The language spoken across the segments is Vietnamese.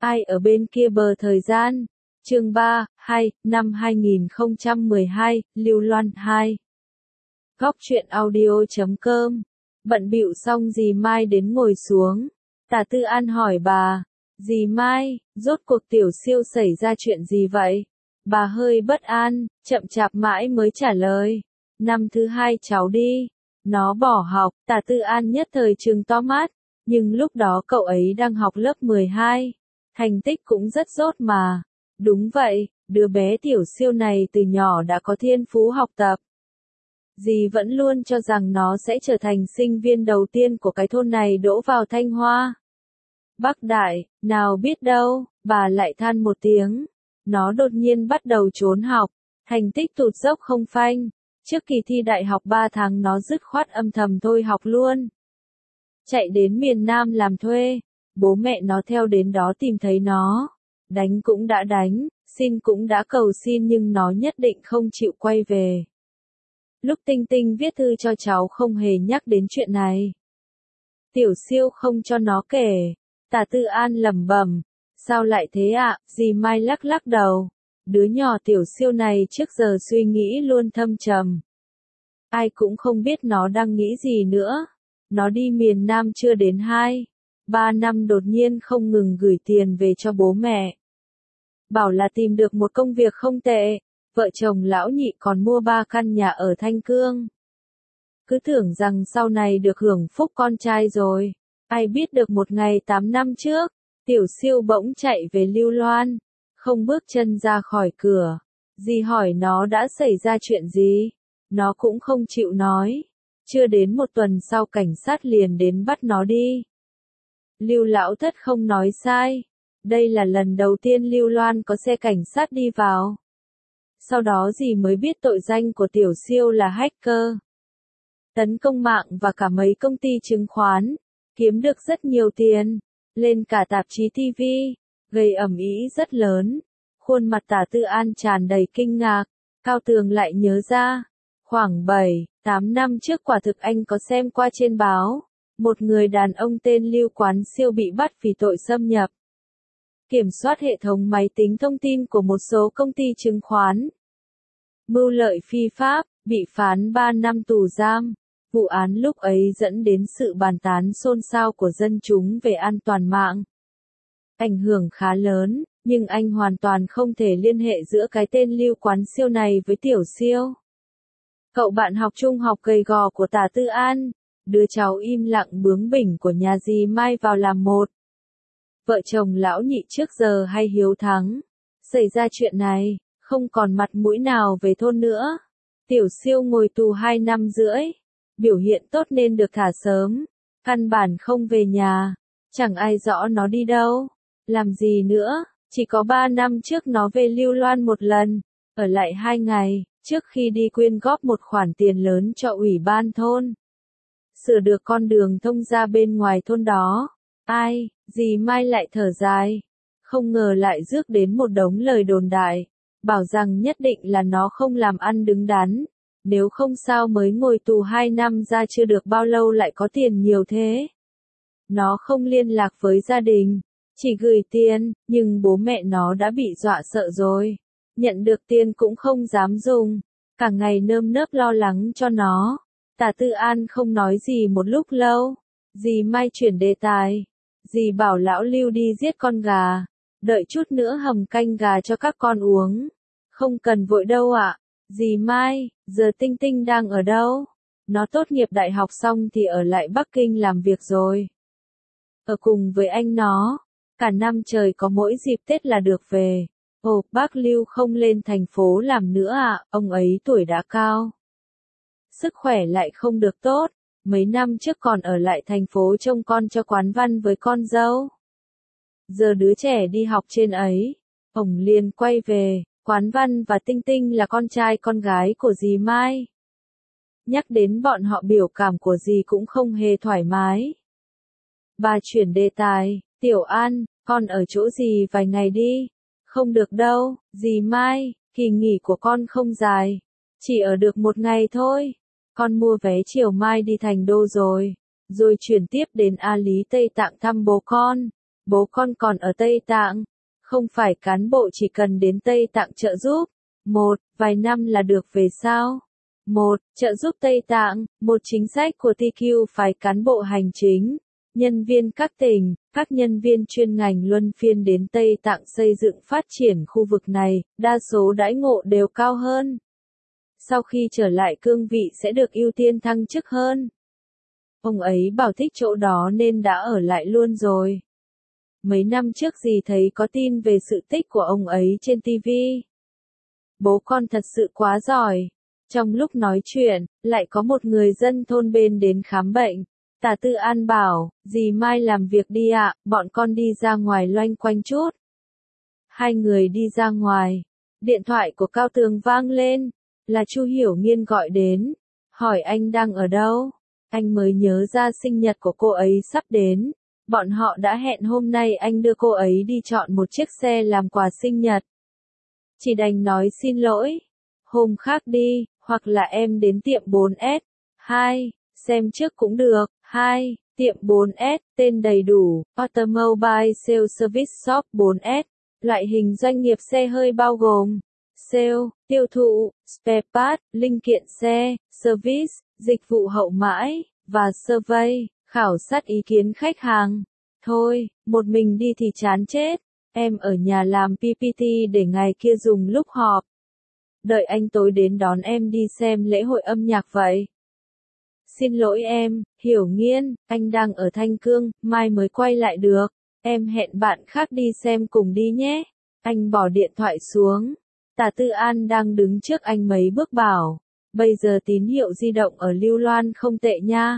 Ai ở bên kia bờ thời gian? Chương 3, 2, năm 2012, Lưu Loan 2. Góc truyện audio.com. Bận bịu xong dì Mai đến ngồi xuống. Tả Tư An hỏi bà, dì Mai, rốt cuộc Tiểu Siêu xảy ra chuyện gì vậy? Bà hơi bất an, chậm chạp mãi mới trả lời. Năm thứ 2 cháu đi. Nó bỏ học. Tả Tư An nhất thời trừng to mắt. Nhưng lúc đó cậu ấy đang học lớp 12. Thành tích cũng rất dốt mà. Đúng vậy, đứa bé Tiểu Siêu này từ nhỏ đã có thiên phú học tập. Dì vẫn luôn cho rằng nó sẽ trở thành sinh viên đầu tiên của cái thôn này đỗ vào Thanh Hoa. Bắc Đại, nào biết đâu, bà lại than một tiếng. Nó đột nhiên bắt đầu trốn học, thành tích tụt dốc không phanh. Trước kỳ thi đại học 3 tháng nó dứt khoát âm thầm thôi học luôn. Chạy đến miền Nam làm thuê, bố mẹ nó theo đến đó tìm thấy nó. Đánh cũng đã đánh, xin cũng đã cầu xin nhưng nó nhất định không chịu quay về. Lúc Tinh Tinh viết thư cho cháu không hề nhắc đến chuyện này. Tiểu Siêu không cho nó kể. Tả Tư An lẩm bẩm, sao lại thế ạ? Dì Mai lắc lắc đầu. Đứa nhỏ Tiểu Siêu này trước giờ suy nghĩ luôn thâm trầm. Ai cũng không biết nó đang nghĩ gì nữa. Nó đi miền Nam chưa đến 2-3 năm đột nhiên không ngừng gửi tiền về cho bố mẹ. Bảo là tìm được một công việc không tệ. Vợ chồng lão nhị còn mua 3 căn nhà ở Thanh Cương. Cứ tưởng rằng sau này được hưởng phúc con trai rồi. Ai biết được một ngày 8 năm trước, Tiểu Siêu bỗng chạy về Lưu Loan. Không bước chân ra khỏi cửa. Dì hỏi nó đã xảy ra chuyện gì. Nó cũng không chịu nói. Chưa đến một tuần sau cảnh sát liền đến bắt nó đi. Lưu Lão Thất không nói sai. Đây là lần đầu tiên Lưu Loan có xe cảnh sát đi vào. Sau đó dì mới biết tội danh của Tiểu Siêu là hacker. Tấn công mạng và cả mấy công ty chứng khoán. Kiếm được rất nhiều tiền. Lên cả tạp chí TV. Gây ầm ĩ rất lớn. Khuôn mặt Tả Tư An tràn đầy kinh ngạc. Cao Tường lại nhớ ra. Khoảng 7-8 năm trước quả thực anh có xem qua trên báo. Một người đàn ông tên Lưu Quán Siêu bị bắt vì tội xâm nhập. Kiểm soát hệ thống máy tính thông tin của một số công ty chứng khoán. Mưu lợi phi pháp, bị phán 3 năm tù giam. Vụ án lúc ấy dẫn đến sự bàn tán xôn xao của dân chúng về an toàn mạng. Ảnh hưởng khá lớn, nhưng anh hoàn toàn không thể liên hệ giữa cái tên Lưu Quán Siêu này với Tiểu Siêu. Cậu bạn học trung học gầy gò của Tả Tư An, đứa cháu im lặng bướng bỉnh của nhà dì Mai vào làm một. Vợ chồng lão nhị trước giờ hay hiếu thắng. Xảy ra chuyện này, không còn mặt mũi nào về thôn nữa. Tiểu Siêu ngồi tù 2 năm rưỡi. Biểu hiện tốt nên được thả sớm. Căn bản không về nhà. Chẳng ai rõ nó đi đâu. Làm gì nữa. Chỉ có 3 năm trước nó về Lưu Loan một lần. Ở lại 2 ngày. Trước khi đi quyên góp một khoản tiền lớn cho ủy ban thôn. Sửa được con đường thông ra bên ngoài thôn đó. Ai, dì Mai lại thở dài. Không ngờ lại rước đến một đống lời đồn đại. Bảo rằng nhất định là nó không làm ăn đứng đắn. Nếu không sao mới ngồi tù 2 năm ra chưa được bao lâu lại có tiền nhiều thế. Nó không liên lạc với gia đình. Chỉ gửi tiền, nhưng bố mẹ nó đã bị dọa sợ rồi. Nhận được tiền cũng không dám dùng. Cả ngày nơm nớp lo lắng cho nó. Tả Tư An không nói gì một lúc lâu. Dì Mai chuyển đề tài. Dì bảo lão Lưu đi giết con gà. Đợi chút nữa hầm canh gà cho các con uống. Không cần vội đâu ạ. Dì Mai, giờ Tinh Tinh đang ở đâu? Nó tốt nghiệp đại học xong thì ở lại Bắc Kinh làm việc rồi. Ở cùng với anh nó. Cả năm trời có mỗi dịp Tết là được về. Ồ, bác Lưu không lên thành phố làm nữa à, ông ấy tuổi đã cao. Sức khỏe lại không được tốt, mấy năm trước còn ở lại thành phố trông con cho Quán Văn với con dâu. Giờ đứa trẻ đi học trên ấy, ông liền quay về, Quán Văn và Tinh Tinh là con trai con gái của dì Mai. Nhắc đến bọn họ biểu cảm của dì cũng không hề thoải mái. Bà chuyển đề tài, Tiểu An, con ở chỗ dì vài ngày đi. Không được đâu, dì Mai, kỳ nghỉ của con không dài. Chỉ ở được 1 ngày thôi. Con mua vé chiều mai đi Thành Đô rồi. Rồi chuyển tiếp đến A Lý Tây Tạng thăm bố con. Bố con còn ở Tây Tạng. Không phải cán bộ chỉ cần đến Tây Tạng trợ giúp. Vài năm là được về sao? Trợ giúp Tây Tạng, một chính sách của TQ phái cán bộ hành chính, nhân viên các tỉnh, các nhân viên chuyên ngành luân phiên đến Tây Tạng xây dựng phát triển khu vực này, đa số đãi ngộ đều cao hơn. Sau khi trở lại cương vị sẽ được ưu tiên thăng chức hơn. Ông ấy bảo thích chỗ đó nên đã ở lại luôn rồi. Mấy năm trước dì thấy có tin về sự tích của ông ấy trên TV. Bố con thật sự quá giỏi. Trong lúc nói chuyện, lại có một người dân thôn bên đến khám bệnh. Tả Tư An bảo, dì mai làm việc đi ạ, bọn con đi ra ngoài loanh quanh chút. Hai người đi ra ngoài. Điện thoại của Cao Tường vang lên. Là Chu Hiểu Nghiên gọi đến. Hỏi anh đang ở đâu? Anh mới nhớ ra sinh nhật của cô ấy sắp đến. Bọn họ đã hẹn hôm nay anh đưa cô ấy đi chọn một chiếc xe làm quà sinh nhật. Chỉ đành nói xin lỗi. Hôm khác đi, hoặc là em đến tiệm 4S. Xem trước cũng được. Tiệm 4S, tên đầy đủ, Automobile Sales Service Shop 4S. Loại hình doanh nghiệp xe hơi bao gồm sale, tiêu thụ, spare part, linh kiện xe, service, dịch vụ hậu mãi, và survey, khảo sát ý kiến khách hàng. Thôi, một mình đi thì chán chết. Em ở nhà làm PPT để ngày kia dùng lúc họp. Đợi anh tối đến đón em đi xem lễ hội âm nhạc vậy. Xin lỗi em, Hiểu Nghiên, anh đang ở Thanh Cương, mai mới quay lại được. Em hẹn bạn khác đi xem cùng đi nhé. Anh bỏ điện thoại xuống. Tả Tư An đang đứng trước anh mấy bước bảo. Bây giờ tín hiệu di động ở Lưu Loan không tệ nha.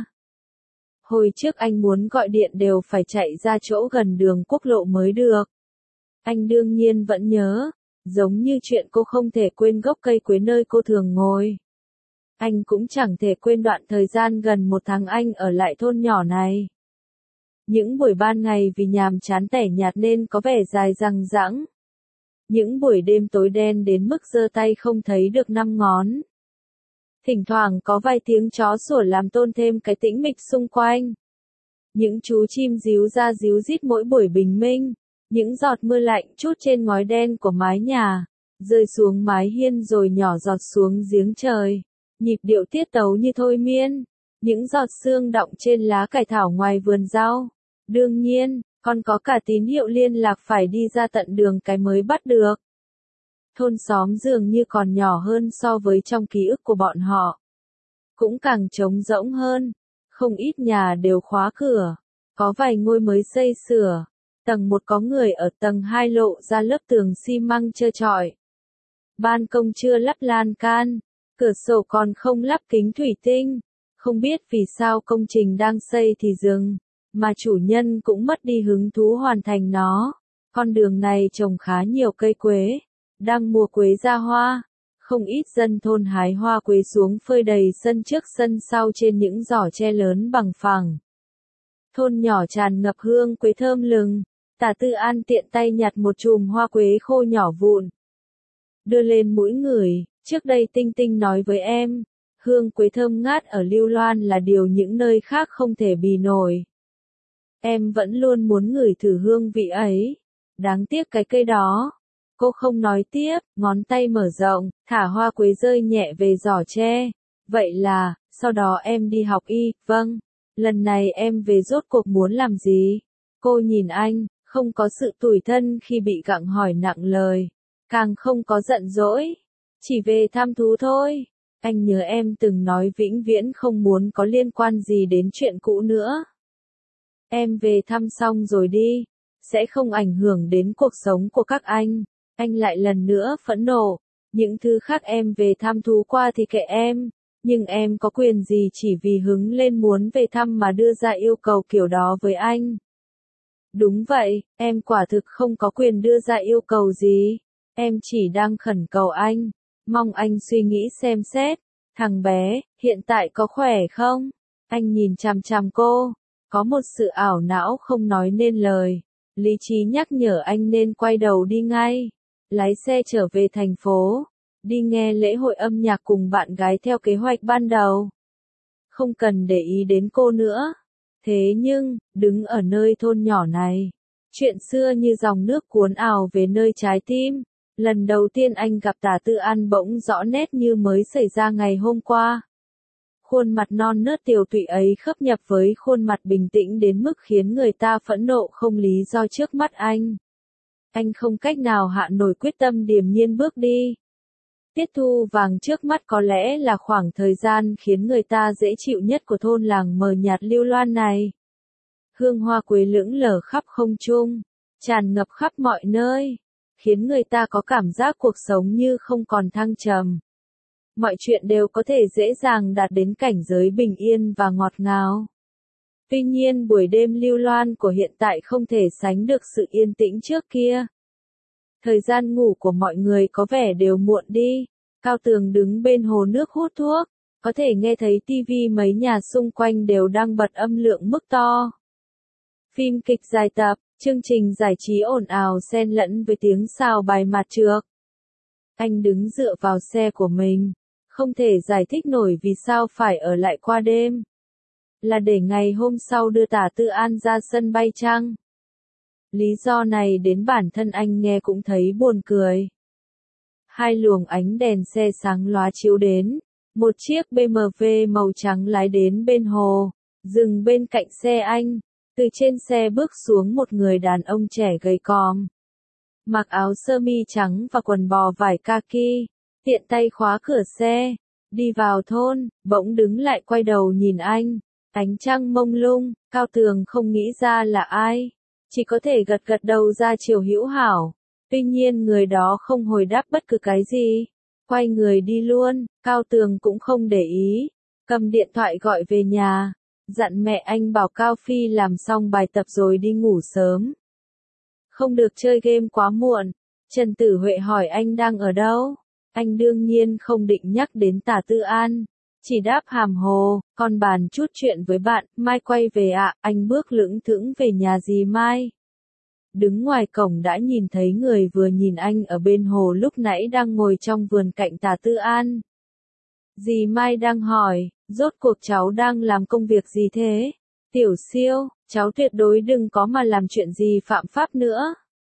Hồi trước anh muốn gọi điện đều phải chạy ra chỗ gần đường quốc lộ mới được. Anh đương nhiên vẫn nhớ. Giống như chuyện cô không thể quên gốc cây quế nơi cô thường ngồi. Anh cũng chẳng thể quên đoạn thời gian gần 1 tháng anh ở lại thôn nhỏ này. Những buổi ban ngày vì nhàm chán tẻ nhạt nên có vẻ dài dằng dẵng. Những buổi đêm tối đen đến mức giơ tay không thấy được 5 ngón. Thỉnh thoảng có vài tiếng chó sủa làm tôn thêm cái tĩnh mịch xung quanh. Những chú chim ríu ra ríu rít mỗi buổi bình minh. Những giọt mưa lạnh trút trên ngói đen của mái nhà, rơi xuống mái hiên rồi nhỏ giọt xuống giếng trời. Nhịp điệu tiết tấu như thôi miên. Những giọt sương đọng trên lá cải thảo ngoài vườn rau. Đương nhiên, còn có cả tín hiệu liên lạc phải đi ra tận đường cái mới bắt được. Thôn xóm dường như còn nhỏ hơn so với trong ký ức của bọn họ. Cũng càng trống rỗng hơn. Không ít nhà đều khóa cửa. Có vài ngôi mới xây sửa. Tầng 1 có người ở, tầng 2 lộ ra lớp tường xi măng trơ trọi. Ban công chưa lắp lan can. Cửa sổ còn không lắp kính thủy tinh. Không biết vì sao công trình đang xây thì dừng. Mà chủ nhân cũng mất đi hứng thú hoàn thành nó. Con đường này trồng khá nhiều cây quế. Đang mùa quế ra hoa. Không ít dân thôn hái hoa quế xuống phơi đầy sân trước sân sau trên những giỏ tre lớn bằng phẳng. Thôn nhỏ tràn ngập hương quế thơm lừng. Tả Tư An tiện tay nhặt một chùm hoa quế khô nhỏ vụn. Đưa lên mũi ngửi, trước đây Tinh Tinh nói với em, hương quế thơm ngát ở Lưu Loan là điều những nơi khác không thể bì nổi. Em vẫn luôn muốn ngửi thử hương vị ấy. Đáng tiếc cái cây đó. Cô không nói tiếp, ngón tay mở rộng, thả hoa quế rơi nhẹ về giỏ tre. Vậy là, sau đó em đi học y, vâng. Lần này em về rốt cuộc muốn làm gì? Cô nhìn anh, không có sự tủi thân khi bị gặng hỏi nặng lời. Càng không có giận dỗi. Chỉ về thăm thú thôi. Anh nhớ em từng nói vĩnh viễn không muốn có liên quan gì đến chuyện cũ nữa. Em về thăm xong rồi đi. Sẽ không ảnh hưởng đến cuộc sống của các anh. Anh lại lần nữa phẫn nộ. Những thứ khác em về thăm thú qua thì kệ em. Nhưng em có quyền gì chỉ vì hứng lên muốn về thăm mà đưa ra yêu cầu kiểu đó với anh? Đúng vậy, em quả thực không có quyền đưa ra yêu cầu gì. Em chỉ đang khẩn cầu anh. Mong anh suy nghĩ xem xét. Thằng bé, hiện tại có khỏe không? Anh nhìn chằm chằm cô. Có một sự ảo não không nói nên lời. Lý trí nhắc nhở anh nên quay đầu đi ngay. Lái xe trở về thành phố. Đi nghe lễ hội âm nhạc cùng bạn gái theo kế hoạch ban đầu. Không cần để ý đến cô nữa. Thế nhưng, đứng ở nơi thôn nhỏ này, Chuyện xưa như dòng nước cuốn ào về nơi trái tim. Lần đầu tiên anh gặp Tả Tư An bỗng rõ nét như mới xảy ra ngày hôm qua. Khuôn mặt non nớt tiều tụy ấy khớp nhập với khuôn mặt bình tĩnh đến mức khiến người ta phẫn nộ không lý do trước mắt anh. Anh không cách nào hạ nổi quyết tâm điềm nhiên bước đi. Tiết thu vàng trước mắt có lẽ là khoảng thời gian khiến người ta dễ chịu nhất của thôn làng mờ nhạt Lưu Loan này. Hương hoa quế lững lờ khắp không trung, tràn ngập khắp mọi nơi, khiến người ta có cảm giác cuộc sống như không còn thăng trầm. Mọi chuyện đều có thể dễ dàng đạt đến cảnh giới bình yên và ngọt ngào. Tuy nhiên buổi đêm Lưu Loan của hiện tại không thể sánh được sự yên tĩnh trước kia. Thời gian ngủ của mọi người có vẻ đều muộn đi. Cao Tường đứng bên hồ nước hút thuốc, có thể nghe thấy tivi mấy nhà xung quanh đều đang bật âm lượng mức to. Phim kịch dài tập, chương trình giải trí ồn ào xen lẫn với tiếng xào bài mặt trược. Anh đứng dựa vào xe của mình, không thể giải thích nổi vì sao phải ở lại qua đêm. Là để ngày hôm sau đưa Tả Tư An ra sân bay chăng? Lý do này đến bản thân anh nghe cũng thấy buồn cười. Hai luồng ánh đèn xe sáng lóa chiếu đến, một chiếc BMW màu trắng lái đến bên hồ, dừng bên cạnh xe anh. Từ trên xe bước xuống một người đàn ông trẻ gầy còm. Mặc áo sơ mi trắng và quần bò vải kaki, tiện tay khóa cửa xe, đi vào thôn, bỗng đứng lại quay đầu nhìn anh. Ánh trăng mông lung, Cao Tường không nghĩ ra là ai, chỉ có thể gật gật đầu ra chiều hữu hảo. Tuy nhiên người đó không hồi đáp bất cứ cái gì, quay người đi luôn. Cao Tường cũng không để ý, cầm điện thoại gọi về nhà, dặn mẹ anh bảo Cao Phi làm xong bài tập rồi đi ngủ sớm. Không được chơi game quá muộn. Trần Tử Huệ hỏi anh đang ở đâu. Anh đương nhiên không định nhắc đến Tả Tư An, chỉ đáp hàm hồ, còn bàn chút chuyện với bạn, mai quay về ạ. Anh bước lững thững về nhà dì Mai. Đứng ngoài cổng đã nhìn thấy người vừa nhìn anh ở bên hồ lúc nãy đang ngồi trong vườn cạnh Tả Tư An. Dì Mai đang hỏi, rốt cuộc cháu đang làm công việc gì thế? Tiểu Siêu, cháu tuyệt đối đừng có mà làm chuyện gì phạm pháp nữa.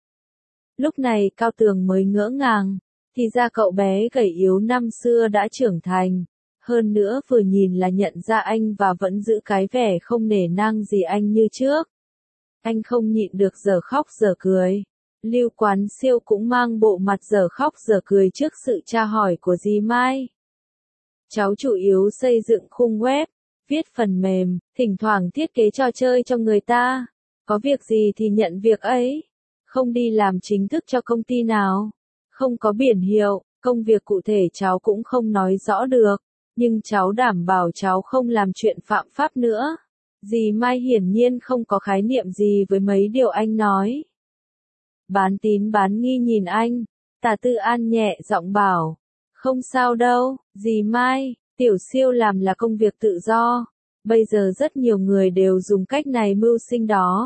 Lúc này Cao Tường mới ngỡ ngàng, thì ra cậu bé gầy yếu năm xưa đã trưởng thành. Hơn nữa vừa nhìn là nhận ra anh và vẫn giữ cái vẻ không nể nang gì anh như trước. Anh không nhịn được dở khóc dở cười. Lưu Quán Siêu cũng mang bộ mặt dở khóc dở cười trước sự tra hỏi của dì Mai. Cháu chủ yếu xây dựng khung web, viết phần mềm, thỉnh thoảng thiết kế trò chơi cho người ta. Có việc gì thì nhận việc ấy. Không đi làm chính thức cho công ty nào. Không có biển hiệu, công việc cụ thể cháu cũng không nói rõ được. Nhưng cháu đảm bảo cháu không làm chuyện phạm pháp nữa. Dì Mai hiển nhiên không có khái niệm gì với mấy điều anh nói. Bán tín bán nghi nhìn anh, Tả Tư An nhẹ giọng bảo. Không sao đâu, dì Mai, Tiểu Siêu làm là công việc tự do. Bây giờ rất nhiều người đều dùng cách này mưu sinh đó.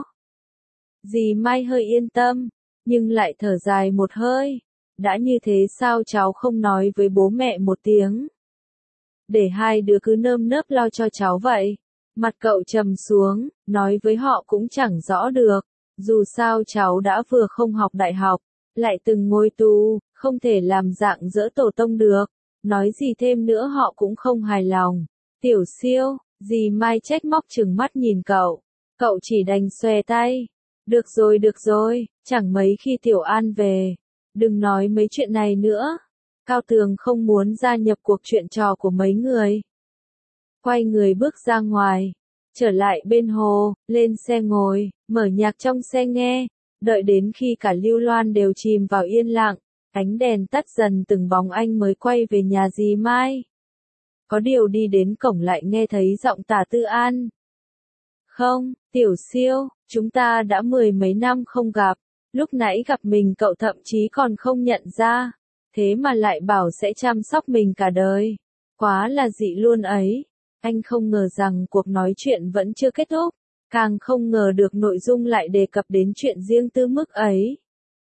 Dì Mai hơi yên tâm, nhưng lại thở dài một hơi. Đã như thế sao cháu không nói với bố mẹ một tiếng? Để hai đứa cứ nơm nớp lo cho cháu vậy. Mặt cậu trầm xuống, nói với họ cũng chẳng rõ được. Dù sao cháu đã vừa không học đại học, lại từng ngồi tù, không thể làm dạng dỡ tổ tông được. Nói gì thêm nữa họ cũng không hài lòng. Tiểu Siêu, dì Mai trách móc trừng mắt nhìn cậu. Cậu chỉ đành xòe tay. Được rồi, chẳng mấy khi Tiểu An về. Đừng nói mấy chuyện này nữa. Cao Tường không muốn gia nhập cuộc chuyện trò của mấy người. Quay người bước ra ngoài, trở lại bên hồ, lên xe ngồi, mở nhạc trong xe nghe, đợi đến khi cả Lưu Loan đều chìm vào yên lặng, ánh đèn tắt dần từng bóng anh mới quay về nhà dì Mai. Có điều đi đến cổng lại nghe thấy giọng Tả Tư An. Không, Tiểu Siêu, chúng ta đã mười mấy năm không gặp, lúc nãy gặp mình cậu thậm chí còn không nhận ra, thế mà lại bảo sẽ chăm sóc mình cả đời. Quá là dị luôn ấy. Anh không ngờ rằng cuộc nói chuyện vẫn chưa kết thúc, càng không ngờ được nội dung lại đề cập đến chuyện riêng tư mức ấy.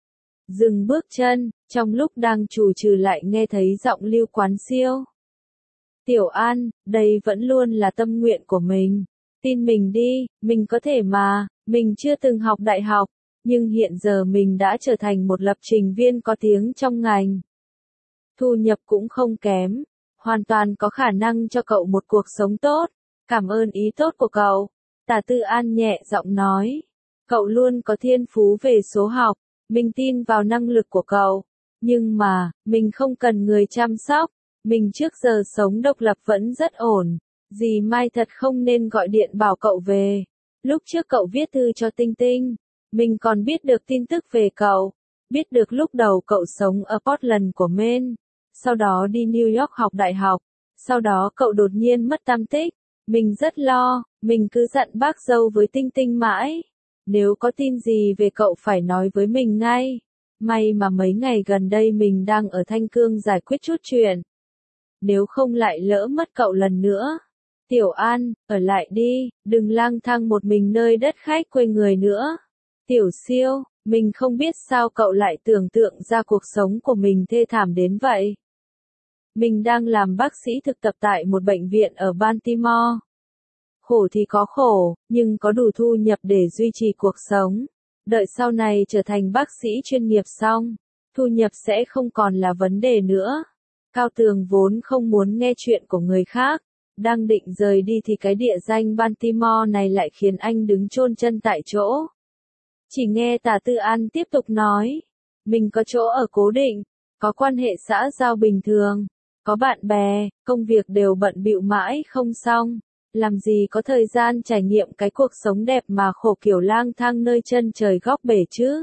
Dừng bước chân, trong lúc đang trù trừ lại nghe thấy giọng Lưu Quán Siêu. Tiểu An, đây vẫn luôn là tâm nguyện của mình. Tin mình đi, mình có thể mà, mình chưa từng học đại học, nhưng hiện giờ mình đã trở thành một lập trình viên có tiếng trong ngành. Thu nhập cũng không kém, hoàn toàn có khả năng cho cậu một cuộc sống tốt. Cảm ơn ý tốt của cậu. Tả Tư An nhẹ giọng nói. Cậu luôn có thiên phú về số học, mình tin vào năng lực của cậu. Nhưng mà, mình không cần người chăm sóc, mình trước giờ sống độc lập vẫn rất ổn. Dì Mai thật không nên gọi điện bảo cậu về. Lúc trước cậu viết thư cho Tinh Tinh, mình còn biết được tin tức về cậu. Biết được lúc đầu cậu sống ở Portland của Maine, sau đó đi New York học đại học, sau đó cậu đột nhiên mất tăm tích. Mình rất lo, mình cứ dặn bác dâu với Tinh Tinh mãi. Nếu có tin gì về cậu phải nói với mình ngay. May mà mấy ngày gần đây mình đang ở Thanh Cương giải quyết chút chuyện. Nếu không lại lỡ mất cậu lần nữa. Tiểu An, ở lại đi, đừng lang thang một mình nơi đất khách quê người nữa. Tiểu Siêu, mình không biết sao cậu lại tưởng tượng ra cuộc sống của mình thê thảm đến vậy. Mình đang làm bác sĩ thực tập tại một bệnh viện ở Baltimore. Khổ thì có khổ, nhưng có đủ thu nhập để duy trì cuộc sống. Đợi sau này trở thành bác sĩ chuyên nghiệp xong, thu nhập sẽ không còn là vấn đề nữa. Cao Tường vốn không muốn nghe chuyện của người khác, đang định rời đi thì cái địa danh Baltimore này lại khiến anh đứng chôn chân tại chỗ. Chỉ nghe Tả Tư An tiếp tục nói, mình có chỗ ở cố định, có quan hệ xã giao bình thường, có bạn bè, công việc đều bận bịu mãi không xong, làm gì có thời gian trải nghiệm cái cuộc sống đẹp mà khổ kiểu lang thang nơi chân trời góc bể chứ.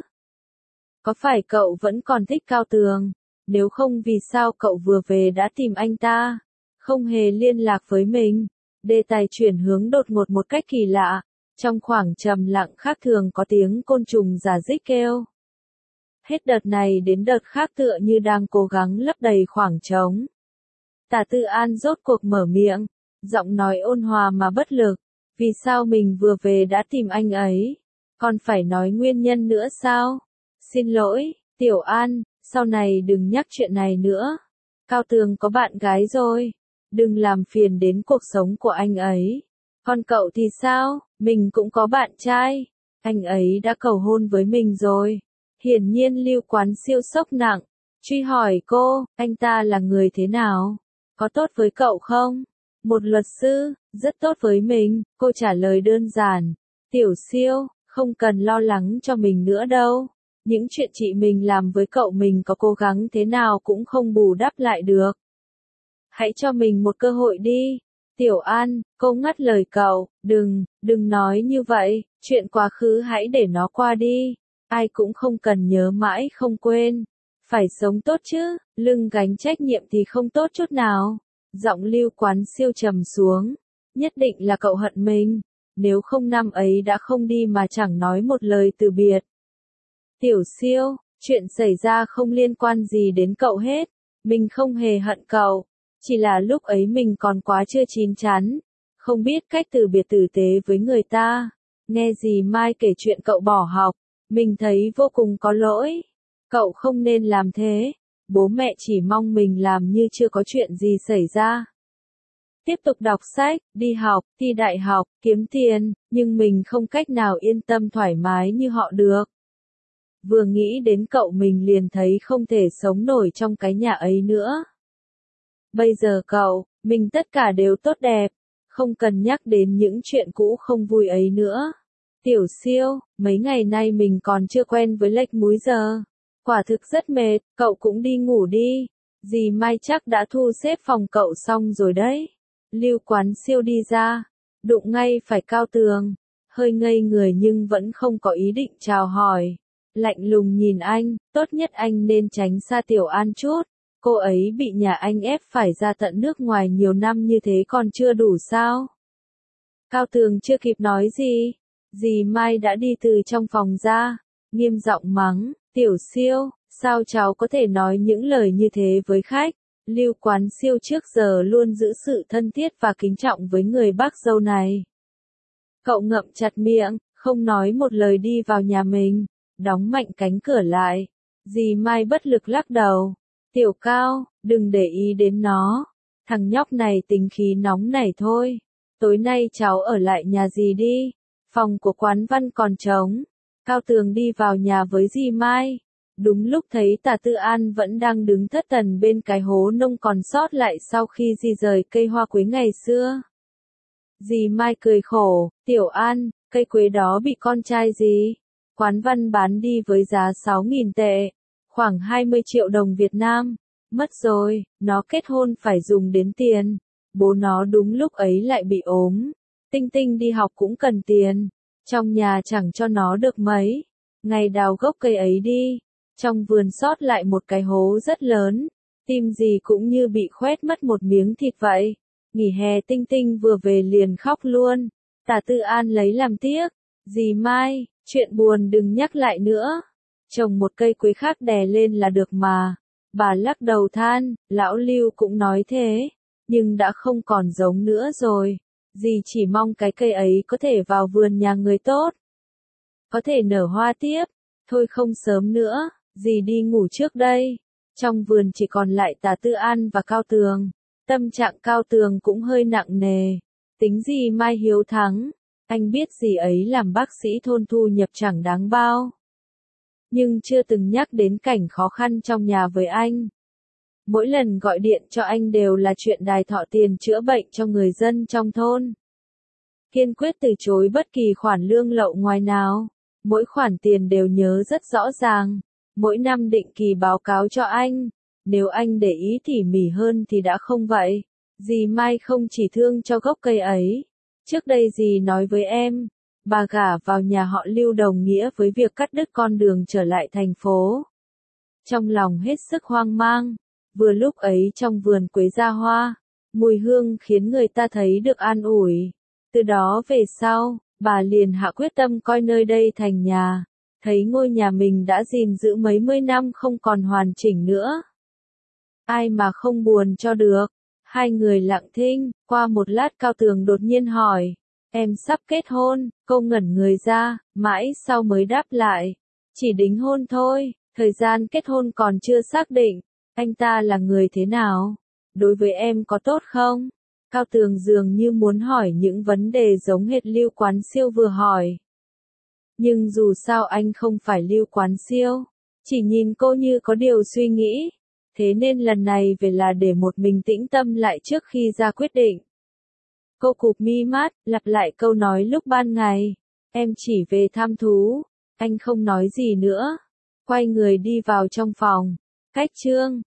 Có phải cậu vẫn còn thích Cao Tường? Nếu không vì sao cậu vừa về đã tìm anh ta, không hề liên lạc với mình? Đề tài chuyển hướng đột ngột một cách kỳ lạ, trong khoảng trầm lặng khác thường có tiếng côn trùng rả rích kêu. Hết đợt này đến đợt khác tựa như đang cố gắng lấp đầy khoảng trống. Tả Tư An rốt cuộc mở miệng, giọng nói ôn hòa mà bất lực. Vì sao mình vừa về đã tìm anh ấy? Còn phải nói nguyên nhân nữa sao? Xin lỗi, Tiểu An, sau này đừng nhắc chuyện này nữa. Cao Tường có bạn gái rồi. Đừng làm phiền đến cuộc sống của anh ấy. Còn cậu thì sao? Mình cũng có bạn trai. Anh ấy đã cầu hôn với mình rồi. Hiển nhiên Lưu Quán Siêu sốc nặng. Truy hỏi cô, anh ta là người thế nào? Có tốt với cậu không? Một luật sư, rất tốt với mình, cô trả lời đơn giản. Tiểu Siêu, không cần lo lắng cho mình nữa đâu. Những chuyện chị mình làm với cậu mình có cố gắng thế nào cũng không bù đắp lại được. Hãy cho mình một cơ hội đi. Tiểu An, cô ngắt lời cậu, đừng nói như vậy, chuyện quá khứ hãy để nó qua đi. Ai cũng không cần nhớ mãi không quên. Phải sống tốt chứ, lưng gánh trách nhiệm thì không tốt chút nào. Giọng Lưu Quán Siêu trầm xuống. Nhất định là cậu hận mình. Nếu không năm ấy đã không đi mà chẳng nói một lời từ biệt. Tiểu Siêu, chuyện xảy ra không liên quan gì đến cậu hết. Mình không hề hận cậu. Chỉ là lúc ấy mình còn quá chưa chín chắn. Không biết cách từ biệt tử tế với người ta. Nghe dì Mai kể chuyện cậu bỏ học. Mình thấy vô cùng có lỗi. Cậu không nên làm thế. Bố mẹ chỉ mong mình làm như chưa có chuyện gì xảy ra. Tiếp tục đọc sách, đi học, thi đại học, kiếm tiền, nhưng mình không cách nào yên tâm thoải mái như họ được. Vừa nghĩ đến cậu mình liền thấy không thể sống nổi trong cái nhà ấy nữa. Bây giờ cậu, mình tất cả đều tốt đẹp, không cần nhắc đến những chuyện cũ không vui ấy nữa. Tiểu Siêu, mấy ngày nay mình còn chưa quen với lệch múi giờ. Quả thực rất mệt, cậu cũng đi ngủ đi. Dì Mai chắc đã thu xếp phòng cậu xong rồi đấy. Lưu Quán Siêu đi ra, đụng ngay phải Cao Tường. Hơi ngây người nhưng vẫn không có ý định chào hỏi. Lạnh lùng nhìn anh, tốt nhất anh nên tránh xa Tiểu An chút. Cô ấy bị nhà anh ép phải ra tận nước ngoài nhiều năm như thế còn chưa đủ sao? Cao Tường chưa kịp nói gì. Dì Mai đã đi từ trong phòng ra, nghiêm giọng mắng. Tiểu Siêu, sao cháu có thể nói những lời như thế với khách? Lưu Quán Siêu trước giờ luôn giữ sự thân thiết và kính trọng với người bác dâu này. Cậu ngậm chặt miệng, không nói một lời đi vào nhà mình, đóng mạnh cánh cửa lại. Dì Mai bất lực lắc đầu. Tiểu Cao, đừng để ý đến nó. Thằng nhóc này tính khí nóng nảy thôi. Tối nay cháu ở lại nhà dì đi. Phòng của Quán Văn còn trống. Cao Tường đi vào nhà với dì Mai. Đúng lúc thấy Tả Tư An vẫn đang đứng thất thần bên cái hố nông còn sót lại sau khi di rời cây hoa quế ngày xưa. Dì Mai cười khổ, Tiểu An, cây quế đó bị con trai gì? Quán Văn bán đi với giá 6.000 tệ, khoảng 20 triệu đồng Việt Nam. Mất rồi, nó kết hôn phải dùng đến tiền. Bố nó đúng lúc ấy lại bị ốm. Tinh Tinh đi học cũng cần tiền. Trong nhà chẳng cho nó được mấy. Ngày đào gốc cây ấy đi. Trong vườn sót lại một cái hố rất lớn. Tim gì cũng như bị khoét mất một miếng thịt vậy. Nghỉ hè Tinh Tinh vừa về liền khóc luôn. Tả Tư An lấy làm tiếc. Dì Mai, chuyện buồn đừng nhắc lại nữa. Trồng một cây quế khác đè lên là được mà. Bà lắc đầu than, lão Lưu cũng nói thế. Nhưng đã không còn giống nữa rồi. Dì chỉ mong cái cây ấy có thể vào vườn nhà người tốt. Có thể nở hoa tiếp. Thôi không sớm nữa, dì đi ngủ trước đây. Trong vườn chỉ còn lại Tả Tư An và Cao Tường. Tâm trạng Cao Tường cũng hơi nặng nề. Tính dì Mai hiếu thắng. Anh biết dì ấy làm bác sĩ thôn thu nhập chẳng đáng bao. Nhưng chưa từng nhắc đến cảnh khó khăn trong nhà với anh. Mỗi lần gọi điện cho anh đều là chuyện đài thọ tiền chữa bệnh cho người dân trong thôn. Kiên quyết từ chối bất kỳ khoản lương lậu ngoài nào. Mỗi khoản tiền đều nhớ rất rõ ràng. Mỗi năm định kỳ báo cáo cho anh. Nếu anh để ý tỉ mỉ hơn thì đã không vậy. Dì Mai không chỉ thương cho gốc cây ấy. Trước đây dì nói với em, bà gả vào nhà họ Lưu đồng nghĩa với việc cắt đứt con đường trở lại thành phố. Trong lòng hết sức hoang mang, vừa lúc ấy trong vườn quế ra hoa, mùi hương khiến người ta thấy được an ủi. Từ đó về sau, bà liền hạ quyết tâm coi nơi đây thành nhà, thấy ngôi nhà mình đã gìn giữ mấy mươi năm không còn hoàn chỉnh nữa. Ai mà không buồn cho được. Hai người lặng thinh, qua một lát Cao Tường đột nhiên hỏi, em sắp kết hôn, cô ngẩn người ra, mãi sau mới đáp lại, chỉ đính hôn thôi, thời gian kết hôn còn chưa xác định, anh ta là người thế nào, đối với em có tốt không? Cao Tường dường như muốn hỏi những vấn đề giống hệt Lưu Quán Siêu vừa hỏi. Nhưng dù sao anh không phải Lưu Quán Siêu, chỉ nhìn cô như có điều suy nghĩ. Thế nên lần này về là để một mình tĩnh tâm lại trước khi ra quyết định. Cô cụp mi mắt, lặp lại câu nói lúc ban ngày. Em chỉ về thăm thú. Anh không nói gì nữa. Quay người đi vào trong phòng. Cách chương